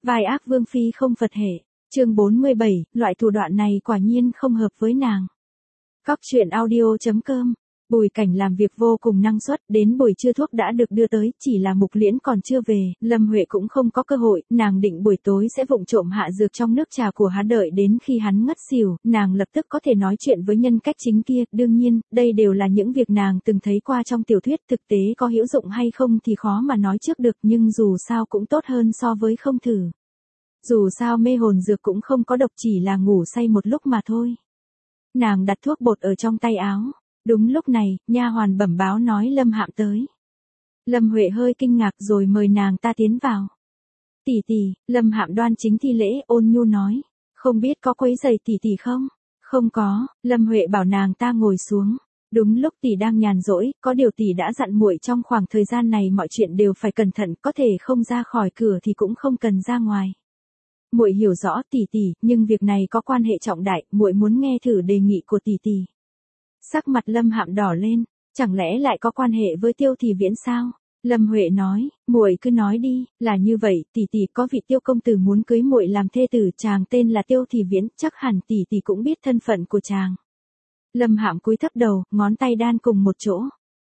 Vai ác vương phi không Phật hệ. Chương 47, loại thủ đoạn này quả nhiên không hợp với nàng. Cóc truyện audio.com. Bùi Cảnh làm việc vô cùng năng suất, đến buổi trưa thuốc đã được đưa tới, chỉ là Mục Liễn còn chưa về, Lâm Huệ cũng không có cơ hội, nàng định buổi tối sẽ vụng trộm hạ dược trong nước trà của hắn, đợi đến khi hắn ngất xỉu, nàng lập tức có thể nói chuyện với nhân cách chính kia. Đương nhiên, đây đều là những việc nàng từng thấy qua trong tiểu thuyết, thực tế có hữu dụng hay không thì khó mà nói trước được, nhưng dù sao cũng tốt hơn so với không thử. Dù sao mê hồn dược cũng không có độc, chỉ là ngủ say một lúc mà thôi. Nàng đặt thuốc bột ở trong tay áo. Đúng lúc này, nha hoàn bẩm báo nói Lâm Hạm tới. Lâm Huệ hơi kinh ngạc rồi mời nàng ta tiến vào. Tỷ tỷ, Lâm Hạm đoan chính thi lễ, ôn nhu nói, không biết có quấy rầy tỷ tỷ không? Không có, Lâm Huệ bảo nàng ta ngồi xuống. Đúng lúc tỷ đang nhàn rỗi, có điều tỷ đã dặn muội trong khoảng thời gian này mọi chuyện đều phải cẩn thận, có thể không ra khỏi cửa thì cũng không cần ra ngoài. Muội hiểu rõ tỷ tỷ, nhưng việc này có quan hệ trọng đại, muội muốn nghe thử đề nghị của tỷ tỷ. Sắc mặt Lâm Hạm đỏ lên, chẳng lẽ lại có quan hệ với Tiêu Thị Viễn sao? Lâm Huệ nói, muội cứ nói đi, là như vậy, tỷ tỷ, có vị Tiêu công tử muốn cưới muội làm thê tử, chàng tên là Tiêu Thị Viễn, chắc hẳn tỷ tỷ cũng biết thân phận của chàng. Lâm Hạm cúi thấp đầu, ngón tay đan cùng một chỗ.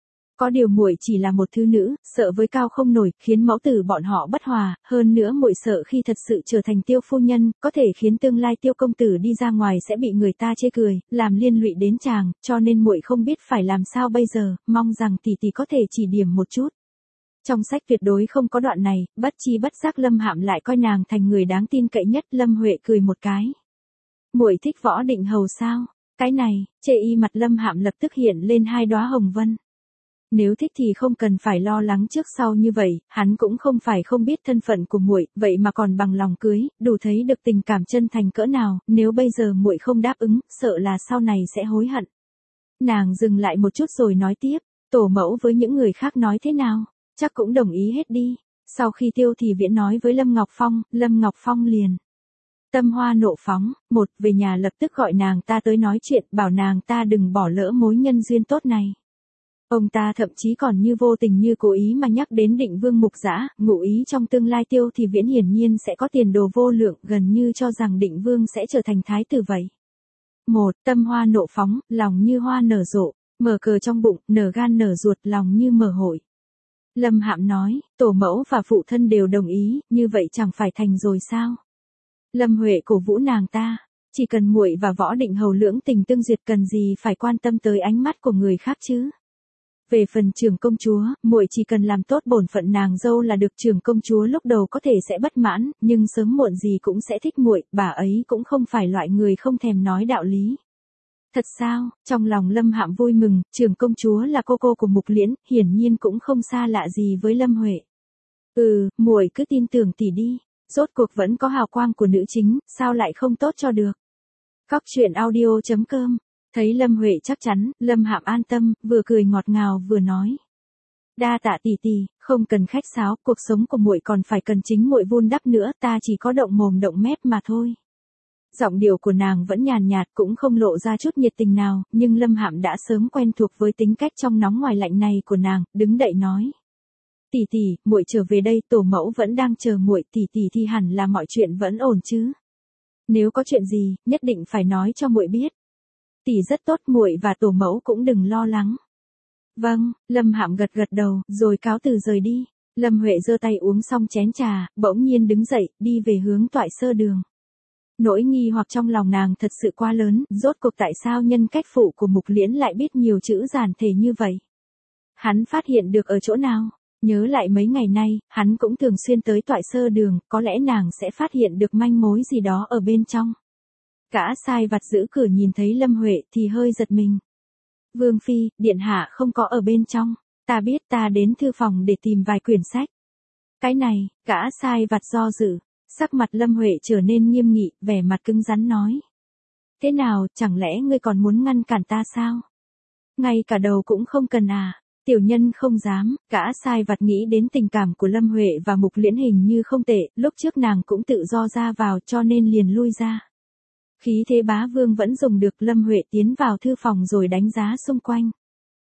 Có điều muội chỉ là một thứ nữ, sợ với cao không nổi, khiến mẫu tử bọn họ bất hòa, hơn nữa muội sợ khi thật sự trở thành Tiêu phu nhân, có thể khiến tương lai Tiêu công tử đi ra ngoài sẽ bị người ta chê cười, làm liên lụy đến chàng, cho nên muội không biết phải làm sao bây giờ, mong rằng tỷ tỷ có thể chỉ điểm một chút. Trong sách tuyệt đối không có đoạn này, bất chi bất giác Lâm Hạm lại coi nàng thành người đáng tin cậy nhất. Lâm Huệ cười một cái. Muội thích Võ Định Hầu sao? Cái này, chê y mặt Lâm Hạm lập tức hiện lên hai đóa hồng vân. Nếu thích thì không cần phải lo lắng trước sau như vậy, hắn cũng không phải không biết thân phận của muội, vậy mà còn bằng lòng cưới, đủ thấy được tình cảm chân thành cỡ nào, nếu bây giờ muội không đáp ứng, sợ là sau này sẽ hối hận. Nàng dừng lại một chút rồi nói tiếp, tổ mẫu với những người khác nói thế nào, chắc cũng đồng ý hết đi. Sau khi Tiêu Thị Viễn nói với Lâm Ngọc Phong liền tâm hoa nộ phóng, về nhà lập tức gọi nàng ta tới nói chuyện, bảo nàng ta đừng bỏ lỡ mối nhân duyên tốt này. Ông ta thậm chí còn như vô tình như cố ý mà nhắc đến Định Vương Mục Dã, ngụ ý trong tương lai Tiêu Thị Viễn hiển nhiên sẽ có tiền đồ vô lượng, gần như cho rằng Định Vương sẽ trở thành thái tử vậy. Tâm hoa nộ phóng, lòng như hoa nở rộ, mở cờ trong bụng, nở gan nở ruột, lòng như mở hội. Lâm Hạm nói, tổ mẫu và phụ thân đều đồng ý, như vậy chẳng phải thành rồi sao? Lâm Huệ cổ vũ nàng ta, chỉ cần muội và Võ Định Hầu lưỡng tình tương duyệt, cần gì phải quan tâm tới ánh mắt của người khác chứ? Về phần trưởng công chúa, muội chỉ cần làm tốt bổn phận nàng dâu là được. Trưởng công chúa lúc đầu có thể sẽ bất mãn, nhưng sớm muộn gì cũng sẽ thích muội, bà ấy cũng không phải loại người không thèm nói đạo lý. Thật sao? Trong lòng Lâm Hạm vui mừng, trưởng công chúa là cô của Mục Liễn, hiển nhiên cũng không xa lạ gì với Lâm Huệ. Muội cứ tin tưởng tỷ đi, rốt cuộc vẫn có hào quang của nữ chính, sao lại không tốt cho được. Cóc truyện audio.com. Thấy Lâm Huệ chắc chắn, Lâm Hạm an tâm, vừa cười ngọt ngào vừa nói. Đa tạ tỷ tỷ, không cần khách sáo, cuộc sống của muội còn phải cần chính muội vun đắp nữa, ta chỉ có động mồm động mép mà thôi. Giọng điệu của nàng vẫn nhàn nhạt, cũng không lộ ra chút nhiệt tình nào, nhưng Lâm Hạm đã sớm quen thuộc với tính cách trong nóng ngoài lạnh này của nàng, đứng dậy nói. Tỷ tỷ, muội trở về đây, tổ mẫu vẫn đang chờ muội, tỷ tỷ thì hẳn là mọi chuyện vẫn ổn chứ. Nếu có chuyện gì, nhất định phải nói cho muội biết. Tỷ rất tốt, muội và tổ mẫu cũng đừng lo lắng. Vâng, Lâm Hạm gật đầu, rồi cáo từ rời đi. Lâm Huệ giơ tay uống xong chén trà, bỗng nhiên đứng dậy, đi về hướng Toại Sơ Đường. Nỗi nghi hoặc trong lòng nàng thật sự quá lớn, rốt cuộc tại sao nhân cách phụ của Mục Liễn lại biết nhiều chữ giản thể như vậy? Hắn phát hiện được ở chỗ nào? Nhớ lại mấy ngày nay, hắn cũng thường xuyên tới Toại Sơ Đường, có lẽ nàng sẽ phát hiện được manh mối gì đó ở bên trong. Gã sai vặt giữ cửa nhìn thấy Lâm Huệ thì hơi giật mình. Vương phi, điện hạ không có ở bên trong, ta biết, ta đến thư phòng để tìm vài quyển sách. Cái này, gã sai vặt do dự, sắc mặt Lâm Huệ trở nên nghiêm nghị, vẻ mặt cứng rắn nói. Thế nào, chẳng lẽ ngươi còn muốn ngăn cản ta sao? Ngay cả đầu cũng không cần à? Tiểu nhân không dám. Gã sai vặt nghĩ đến tình cảm của Lâm Huệ và Mục Liễn hình như không tệ, lúc trước nàng cũng tự do ra vào cho nên liền lui ra. Khí thế bá vương vẫn dùng được. Lâm Huệ tiến vào thư phòng rồi đánh giá xung quanh.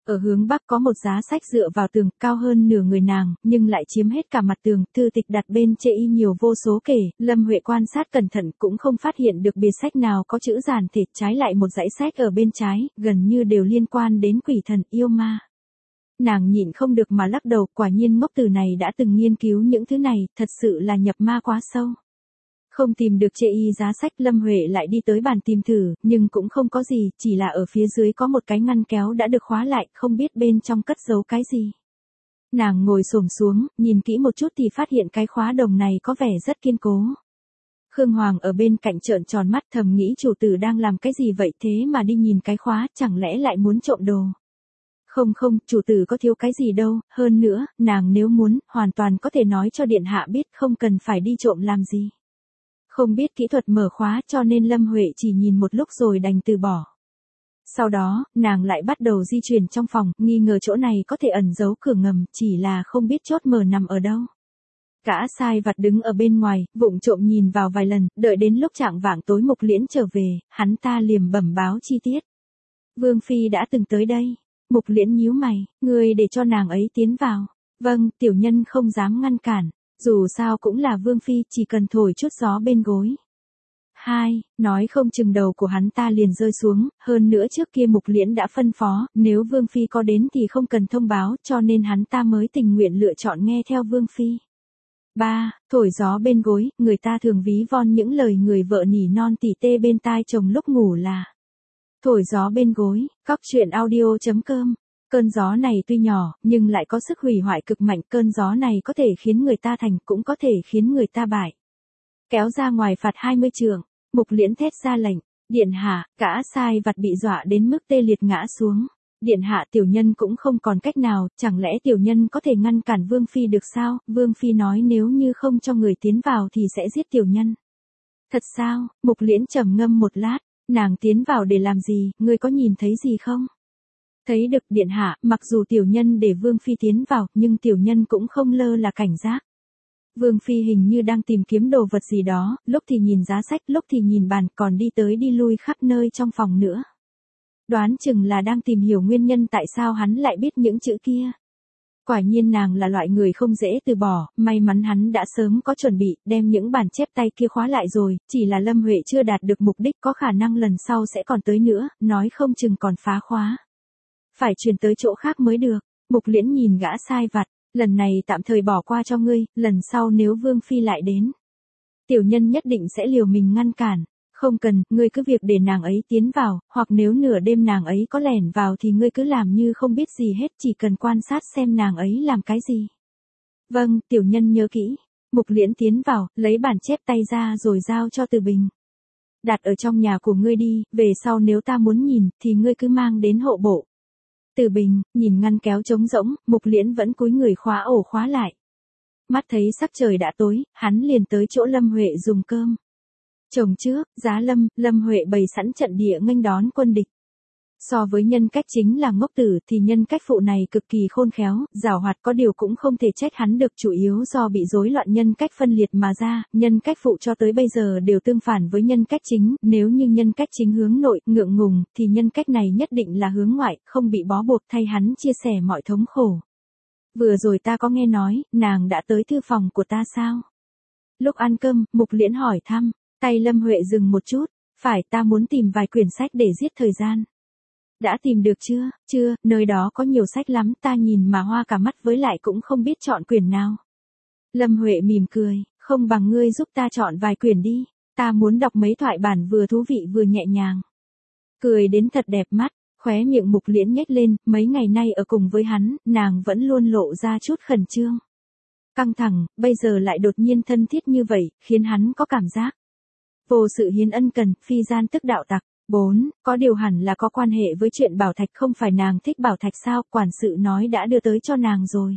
Ở hướng bắc có một giá sách dựa vào tường, cao hơn nửa người nàng, nhưng lại chiếm hết cả mặt tường, thư tịch đặt bên chê y nhiều vô số kể, Lâm Huệ quan sát cẩn thận cũng không phát hiện được bìa sách nào có chữ giản thể, trái lại một dãy sách ở bên trái, gần như đều liên quan đến quỷ thần yêu ma. Nàng nhịn không được mà lắc đầu, quả nhiên ngốc tử này đã từng nghiên cứu những thứ này, thật sự là nhập ma quá sâu. Không tìm được chê y giá sách, Lâm Huệ lại đi tới bàn tìm thử, nhưng cũng không có gì, chỉ là ở phía dưới có một cái ngăn kéo đã được khóa lại, không biết bên trong cất giấu cái gì. Nàng ngồi xổm xuống, nhìn kỹ một chút thì phát hiện cái khóa đồng này có vẻ rất kiên cố. Khương Hoàng ở bên cạnh trợn tròn mắt, thầm nghĩ chủ tử đang làm cái gì vậy thế mà đi nhìn cái khóa, chẳng lẽ lại muốn trộm đồ. Không, chủ tử có thiếu cái gì đâu, hơn nữa, nàng nếu muốn, hoàn toàn có thể nói cho điện hạ biết, không cần phải đi trộm làm gì. Không biết kỹ thuật mở khóa cho nên Lâm Huệ chỉ nhìn một lúc rồi đành từ bỏ. Sau đó, nàng lại bắt đầu di chuyển trong phòng, nghi ngờ chỗ này có thể ẩn giấu cửa ngầm, chỉ là không biết chốt mở nằm ở đâu. Gã sai vặt đứng ở bên ngoài, vụng trộm nhìn vào vài lần, đợi đến lúc chạng vạng tối Mục Liễn trở về, hắn ta liềm bẩm báo chi tiết. Vương Phi đã từng tới đây. Mục Liễn nhíu mày, ngươi để cho nàng ấy tiến vào. Vâng, tiểu nhân không dám ngăn cản. Dù sao cũng là Vương Phi, chỉ cần thổi chút gió bên gối. Nói không chừng đầu của hắn ta liền rơi xuống, hơn nữa trước kia Mục Liễn đã phân phó, nếu Vương Phi có đến thì không cần thông báo, cho nên hắn ta mới tình nguyện lựa chọn nghe theo Vương Phi. 3. Thổi gió bên gối, người ta thường ví von những lời người vợ nỉ non tỉ tê bên tai chồng lúc ngủ là thổi gió bên gối. Cóc truyện audio.com. Cơn gió này tuy nhỏ, nhưng lại có sức hủy hoại cực mạnh, cơn gió này có thể khiến người ta thành, cũng có thể khiến người ta bại. Kéo ra ngoài phạt 20 trượng, Mục Liễn thét ra lệnh, điện hạ, gã sai vặt bị dọa đến mức tê liệt ngã xuống. Điện hạ, tiểu nhân cũng không còn cách nào, chẳng lẽ tiểu nhân có thể ngăn cản Vương Phi được sao? Vương Phi nói nếu như không cho người tiến vào thì sẽ giết tiểu nhân. Thật sao? Mục Liễn trầm ngâm một lát, nàng tiến vào để làm gì, ngươi có nhìn thấy gì không? Thấy được điện hạ, mặc dù tiểu nhân để Vương Phi tiến vào, nhưng tiểu nhân cũng không lơ là cảnh giác. Vương Phi hình như đang tìm kiếm đồ vật gì đó, lúc thì nhìn giá sách, lúc thì nhìn bàn, còn đi tới đi lui khắp nơi trong phòng nữa. Đoán chừng là đang tìm hiểu nguyên nhân tại sao hắn lại biết những chữ kia. Quả nhiên nàng là loại người không dễ từ bỏ, may mắn hắn đã sớm có chuẩn bị, đem những bản chép tay kia khóa lại rồi, chỉ là Lâm Huệ chưa đạt được mục đích, có khả năng lần sau sẽ còn tới nữa, nói không chừng còn phá khóa. Phải chuyển tới chỗ khác mới được. Mục Liễn nhìn gã sai vặt, lần này tạm thời bỏ qua cho ngươi, lần sau nếu Vương Phi lại đến, tiểu nhân nhất định sẽ liều mình ngăn cản. Không cần, ngươi cứ việc để nàng ấy tiến vào, hoặc nếu nửa đêm nàng ấy có lẻn vào thì ngươi cứ làm như không biết gì hết, chỉ cần quan sát xem nàng ấy làm cái gì. Vâng, tiểu nhân nhớ kỹ. Mục Liễn tiến vào, lấy bản chép tay ra rồi giao cho Từ Bình. Đặt ở trong nhà của ngươi đi, về sau nếu ta muốn nhìn, thì ngươi cứ mang đến hộ bộ. Từ Bình, nhìn ngăn kéo trống rỗng, Mục Liễn vẫn cúi người khóa ổ khóa lại. Mắt thấy sắc trời đã tối, hắn liền tới chỗ Lâm Huệ dùng cơm. Chồng trước, giá Lâm Huệ bày sẵn trận địa nghênh đón quân địch. So với nhân cách chính là ngốc tử thì nhân cách phụ này cực kỳ khôn khéo, giàu hoạt, có điều cũng không thể trách hắn được, chủ yếu do bị rối loạn nhân cách phân liệt mà ra, nhân cách phụ cho tới bây giờ đều tương phản với nhân cách chính, nếu như nhân cách chính hướng nội, ngượng ngùng, thì nhân cách này nhất định là hướng ngoại, không bị bó buộc, thay hắn chia sẻ mọi thống khổ. Vừa rồi ta có nghe nói, nàng đã tới thư phòng của ta sao? Lúc ăn cơm, Mục Liễn hỏi thăm, tay Lâm Huệ dừng một chút, phải, ta muốn tìm vài quyển sách để giết thời gian. Đã tìm được chưa? Chưa, nơi đó có nhiều sách lắm, ta nhìn mà hoa cả mắt, với lại cũng không biết chọn quyển nào. Lâm Huệ mỉm cười, không bằng ngươi giúp ta chọn vài quyển đi, ta muốn đọc mấy thoại bản vừa thú vị vừa nhẹ nhàng. Cười đến thật đẹp mắt, khóe miệng Mục Liễn nhếch lên, mấy ngày nay ở cùng với hắn, nàng vẫn luôn lộ ra chút khẩn trương. Căng thẳng, bây giờ lại đột nhiên thân thiết như vậy, khiến hắn có cảm giác vô sự hiến ân cần, phi gian tức đạo tặc. 4. Có điều hẳn là có quan hệ với chuyện Bảo Thạch, không phải nàng thích Bảo Thạch sao, quản sự nói đã đưa tới cho nàng rồi.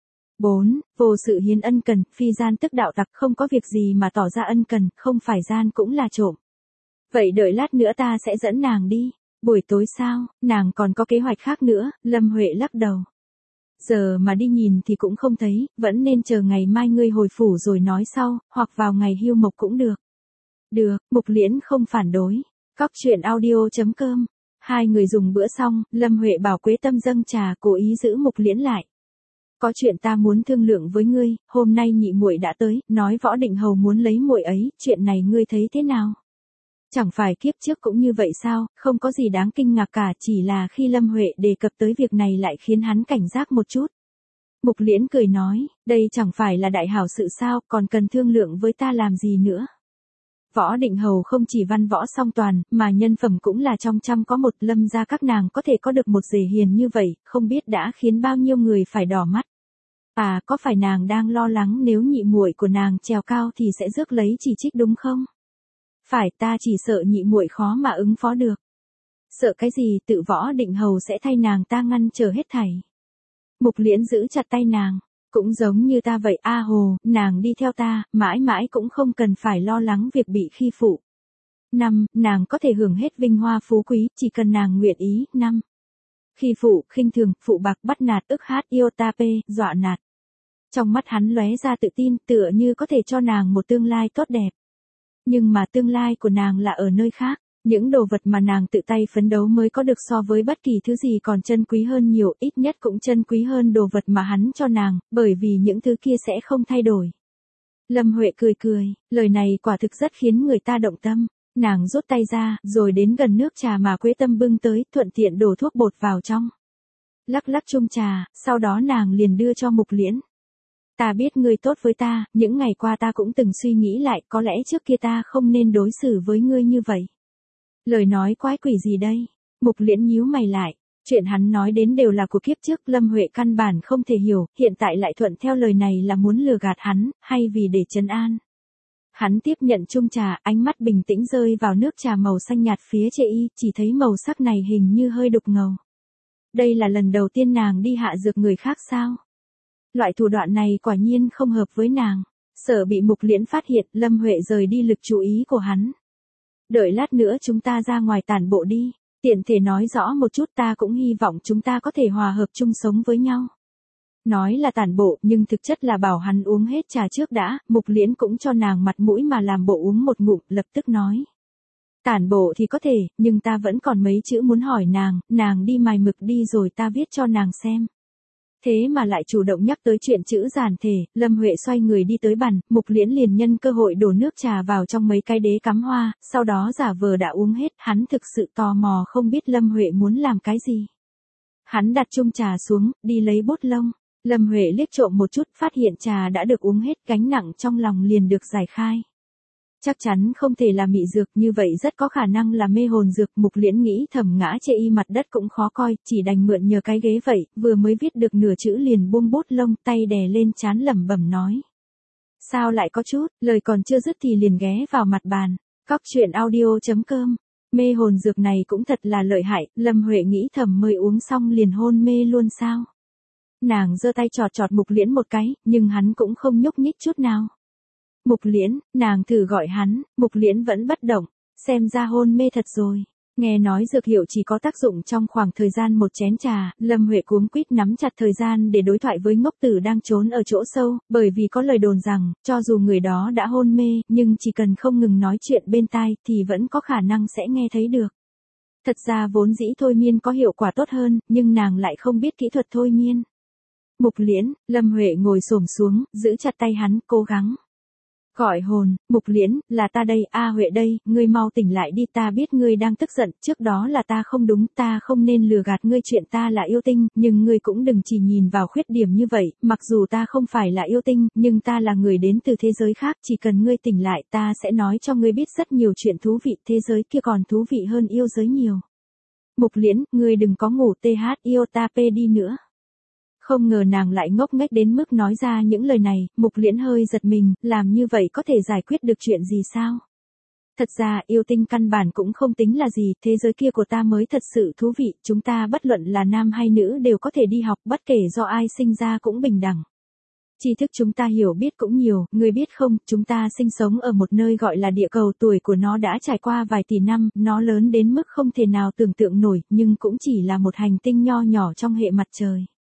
4. Vô sự hiến ân cần, phi gian tức đạo tặc, không có việc gì mà tỏ ra ân cần, không phải gian cũng là trộm. Vậy đợi lát nữa ta sẽ dẫn nàng đi. Buổi tối sao, nàng còn có kế hoạch khác nữa, Lâm Huệ lắc đầu. Giờ mà đi nhìn thì cũng không thấy, vẫn nên chờ ngày mai ngươi hồi phủ rồi nói sau, hoặc vào ngày hưu mộc cũng được. Được, Mục Liễn không phản đối. Cóc truyện audio.com Hai người dùng bữa xong, Lâm Huệ bảo Quế Tâm dâng trà, cố ý giữ Mục Liễn lại. Có chuyện ta muốn thương lượng với ngươi, hôm nay nhị muội đã tới, nói Võ Định Hầu muốn lấy muội ấy, chuyện này ngươi thấy thế nào? Chẳng phải kiếp trước cũng như vậy sao, không có gì đáng kinh ngạc cả, chỉ là khi Lâm Huệ đề cập tới việc này lại khiến hắn cảnh giác một chút. Mục Liễn cười nói, đây chẳng phải là đại hảo sự sao, còn cần thương lượng với ta làm gì nữa. Võ Định Hầu không chỉ văn võ song toàn, mà nhân phẩm cũng là trong trăm có một, Lâm gia các nàng có thể có được một rể hiền như vậy, không biết đã khiến bao nhiêu người phải đỏ mắt. À, có phải nàng đang lo lắng nếu nhị muội của nàng trèo cao thì sẽ rước lấy chỉ trích đúng không? Phải, ta chỉ sợ nhị muội khó mà ứng phó được. Sợ cái gì, tự Võ Định Hầu sẽ thay nàng ta ngăn trở hết thảy. Mục Liễn giữ chặt tay nàng, cũng giống như ta vậy, A Hồ, nàng đi theo ta, mãi mãi cũng không cần phải lo lắng việc bị khi phụ. 5. Nàng có thể hưởng hết vinh hoa phú quý, chỉ cần nàng nguyện ý. 5. Khi phụ, khinh thường, phụ bạc, bắt nạt, ức hát, yêu ta pê, dọa nạt. Trong mắt hắn lóe ra tự tin, tựa như có thể cho nàng một tương lai tốt đẹp. Nhưng mà tương lai của nàng là ở nơi khác. Những đồ vật mà nàng tự tay phấn đấu mới có được so với bất kỳ thứ gì còn chân quý hơn nhiều, ít nhất cũng chân quý hơn đồ vật mà hắn cho nàng, bởi vì những thứ kia sẽ không thay đổi. Lâm Huệ cười cười, lời này quả thực rất khiến người ta động tâm. Nàng rút tay ra, rồi đến gần nước trà mà Quế Tâm bưng tới, thuận tiện đổ thuốc bột vào trong. Lắc lắc chung trà, sau đó nàng liền đưa cho Mục Liễn. Ta biết ngươi tốt với ta, những ngày qua ta cũng từng suy nghĩ lại, có lẽ trước kia ta không nên đối xử với ngươi như vậy. Lời nói quái quỷ gì đây? Mục Liễn nhíu mày lại. Chuyện hắn nói đến đều là của kiếp trước, Lâm Huệ căn bản không thể hiểu, hiện tại lại thuận theo lời này là muốn lừa gạt hắn, hay vì để trấn an. Hắn tiếp nhận chung trà, ánh mắt bình tĩnh rơi vào nước trà màu xanh nhạt phía chê y, chỉ thấy màu sắc này hình như hơi đục ngầu. Đây là lần đầu tiên nàng đi hạ dược người khác sao? Loại thủ đoạn này quả nhiên không hợp với nàng. Sợ bị Mục Liễn phát hiện, Lâm Huệ rời đi lực chú ý của hắn. Đợi lát nữa chúng ta ra ngoài tản bộ đi, tiện thể nói rõ một chút, ta cũng hy vọng chúng ta có thể hòa hợp chung sống với nhau. Nói là tản bộ, nhưng thực chất là bảo hắn uống hết trà trước đã, Mục Liễn cũng cho nàng mặt mũi mà làm bộ uống một ngụm, lập tức nói. Tản bộ thì có thể, nhưng ta vẫn còn mấy chữ muốn hỏi nàng đi mài mực đi rồi ta viết cho nàng xem. Thế mà lại chủ động nhắc tới chuyện chữ giản thể, Lâm Huệ xoay người đi tới bàn, Mục Liễn liền nhân cơ hội đổ nước trà vào trong mấy cái đế cắm hoa, sau đó giả vờ đã uống hết, hắn thực sự tò mò không biết Lâm Huệ muốn làm cái gì. Hắn đặt chung trà xuống, đi lấy bút lông, Lâm Huệ liếc trộm một chút, phát hiện trà đã được uống hết, gánh nặng trong lòng liền được giải khai. Chắc chắn không thể là mị dược, như vậy rất có khả năng là mê hồn dược. Mục Liễn nghĩ thầm, ngã chê y mặt đất cũng khó coi, chỉ đành mượn nhờ cái ghế vậy, vừa mới viết được nửa chữ liền buông bút lông, tay đè lên trán lẩm bẩm nói. Sao lại có chút, lời còn chưa dứt thì liền ghé vào mặt bàn. Cóc truyện audio.com. Mê hồn dược này cũng thật là lợi hại, Lâm Huệ nghĩ thầm, mới uống xong liền hôn mê luôn sao? Nàng giơ tay chọt chọt Mục Liễn một cái, nhưng hắn cũng không nhúc nhích chút nào. Mục Liễn, nàng thử gọi hắn, Mục Liễn vẫn bất động, xem ra hôn mê thật rồi. Nghe nói dược hiệu chỉ có tác dụng trong khoảng thời gian một chén trà, Lâm Huệ cuống quýt nắm chặt thời gian để đối thoại với ngốc tử đang trốn ở chỗ sâu, bởi vì có lời đồn rằng, cho dù người đó đã hôn mê, nhưng chỉ cần không ngừng nói chuyện bên tai thì vẫn có khả năng sẽ nghe thấy được. Thật ra vốn dĩ thôi miên có hiệu quả tốt hơn, nhưng nàng lại không biết kỹ thuật thôi miên. Mục Liễn, Lâm Huệ ngồi xổm xuống, giữ chặt tay hắn, cố gắng. Gọi hồn, Mục Liễn, là ta đây, A Huệ đây, ngươi mau tỉnh lại đi, ta biết ngươi đang tức giận, trước đó là ta không đúng, ta không nên lừa gạt ngươi chuyện ta là yêu tinh, nhưng ngươi cũng đừng chỉ nhìn vào khuyết điểm như vậy, mặc dù ta không phải là yêu tinh, nhưng ta là người đến từ thế giới khác, chỉ cần ngươi tỉnh lại ta sẽ nói cho ngươi biết rất nhiều chuyện thú vị, thế giới kia còn thú vị hơn yêu giới nhiều. Mục Liễn, ngươi đừng có ngủ yêu ta p đi nữa. Không ngờ nàng lại ngốc nghếch đến mức nói ra những lời này, Mục Liễn hơi giật mình, làm như vậy có thể giải quyết được chuyện gì sao? Thật ra yêu tinh căn bản cũng không tính là gì, thế giới kia của ta mới thật sự thú vị, chúng ta bất luận là nam hay nữ đều có thể đi học, bất kể do ai sinh ra cũng bình đẳng. Tri thức chúng ta hiểu biết cũng nhiều, người biết không, chúng ta sinh sống ở một nơi gọi là địa cầu, tuổi của nó đã trải qua vài tỷ năm, nó lớn đến mức không thể nào tưởng tượng nổi, nhưng cũng chỉ là một hành tinh nho nhỏ trong hệ mặt trời.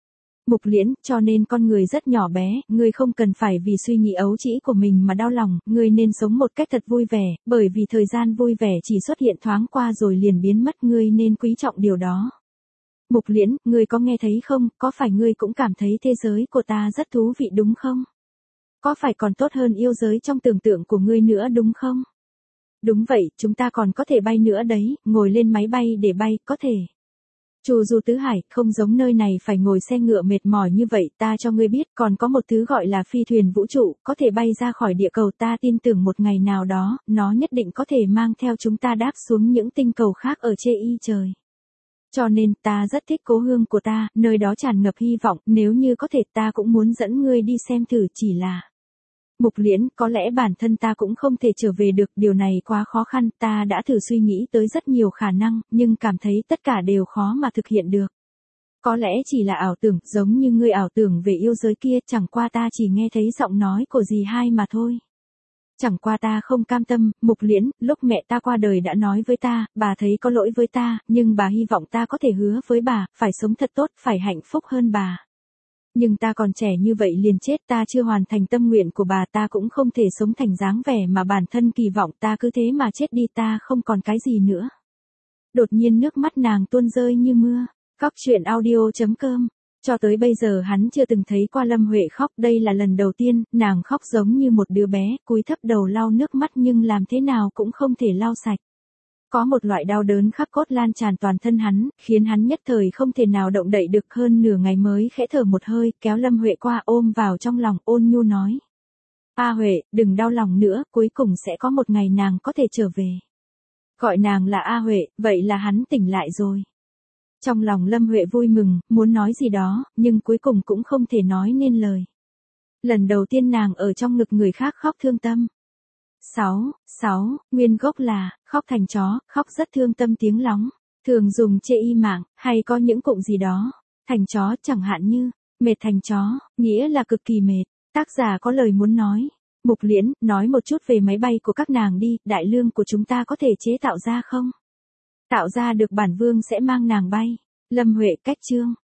Mục Liễn, cho nên con người rất nhỏ bé, ngươi không cần phải vì suy nghĩ ấu trĩ của mình mà đau lòng, ngươi nên sống một cách thật vui vẻ, bởi vì thời gian vui vẻ chỉ xuất hiện thoáng qua rồi liền biến mất, ngươi nên quý trọng điều đó. Mục Liễn, ngươi có nghe thấy không, có phải ngươi cũng cảm thấy thế giới của ta rất thú vị đúng không? Có phải còn tốt hơn yêu giới trong tưởng tượng của ngươi nữa đúng không? Đúng vậy, chúng ta còn có thể bay nữa đấy, ngồi lên máy bay để bay, có thể. Chu du tứ hải, không giống nơi này phải ngồi xe ngựa mệt mỏi như vậy, ta cho ngươi biết, còn có một thứ gọi là phi thuyền vũ trụ, có thể bay ra khỏi địa cầu, ta tin tưởng một ngày nào đó, nó nhất định có thể mang theo chúng ta đáp xuống những tinh cầu khác ở trên y trời. Cho nên, ta rất thích cố hương của ta, nơi đó tràn ngập hy vọng, nếu như có thể ta cũng muốn dẫn ngươi đi xem thử, chỉ là... Mục Liễn, có lẽ bản thân ta cũng không thể trở về được, điều này quá khó khăn, ta đã thử suy nghĩ tới rất nhiều khả năng, nhưng cảm thấy tất cả đều khó mà thực hiện được. Có lẽ chỉ là ảo tưởng, giống như ngươi ảo tưởng về yêu giới kia, chẳng qua ta chỉ nghe thấy giọng nói của dì hai mà thôi. Chẳng qua ta không cam tâm, Mục Liễn, lúc mẹ ta qua đời đã nói với ta, bà thấy có lỗi với ta, nhưng bà hy vọng ta có thể hứa với bà, phải sống thật tốt, phải hạnh phúc hơn bà. Nhưng ta còn trẻ như vậy liền chết, ta chưa hoàn thành tâm nguyện của bà, ta cũng không thể sống thành dáng vẻ mà bản thân kỳ vọng, ta cứ thế mà chết đi, ta không còn cái gì nữa. Đột nhiên nước mắt nàng tuôn rơi như mưa. Cóc truyện audio.com. Cho tới bây giờ hắn chưa từng thấy qua Lâm Huệ khóc, đây là lần đầu tiên, nàng khóc giống như một đứa bé, cúi thấp đầu lau nước mắt nhưng làm thế nào cũng không thể lau sạch. Có một loại đau đớn khắp cốt lan tràn toàn thân hắn, khiến hắn nhất thời không thể nào động đậy được, hơn nửa ngày mới khẽ thở một hơi, kéo Lâm Huệ qua ôm vào trong lòng, ôn nhu nói. A Huệ, đừng đau lòng nữa, cuối cùng sẽ có một ngày nàng có thể trở về. Gọi nàng là A Huệ, vậy là hắn tỉnh lại rồi. Trong lòng Lâm Huệ vui mừng, muốn nói gì đó, nhưng cuối cùng cũng không thể nói nên lời. Lần đầu tiên nàng ở trong ngực người khác khóc thương tâm. 6. Nguyên gốc là, khóc thành chó, khóc rất thương tâm tiếng lóng. Thường dùng chê y mạng, hay có những cụm gì đó. Thành chó chẳng hạn như, mệt thành chó, nghĩa là cực kỳ mệt. Tác giả có lời muốn nói. Mục Liễn, nói một chút về máy bay của các nàng đi, đại lương của chúng ta có thể chế tạo ra không? Tạo ra được bản vương sẽ mang nàng bay. Lâm Huệ cách chương.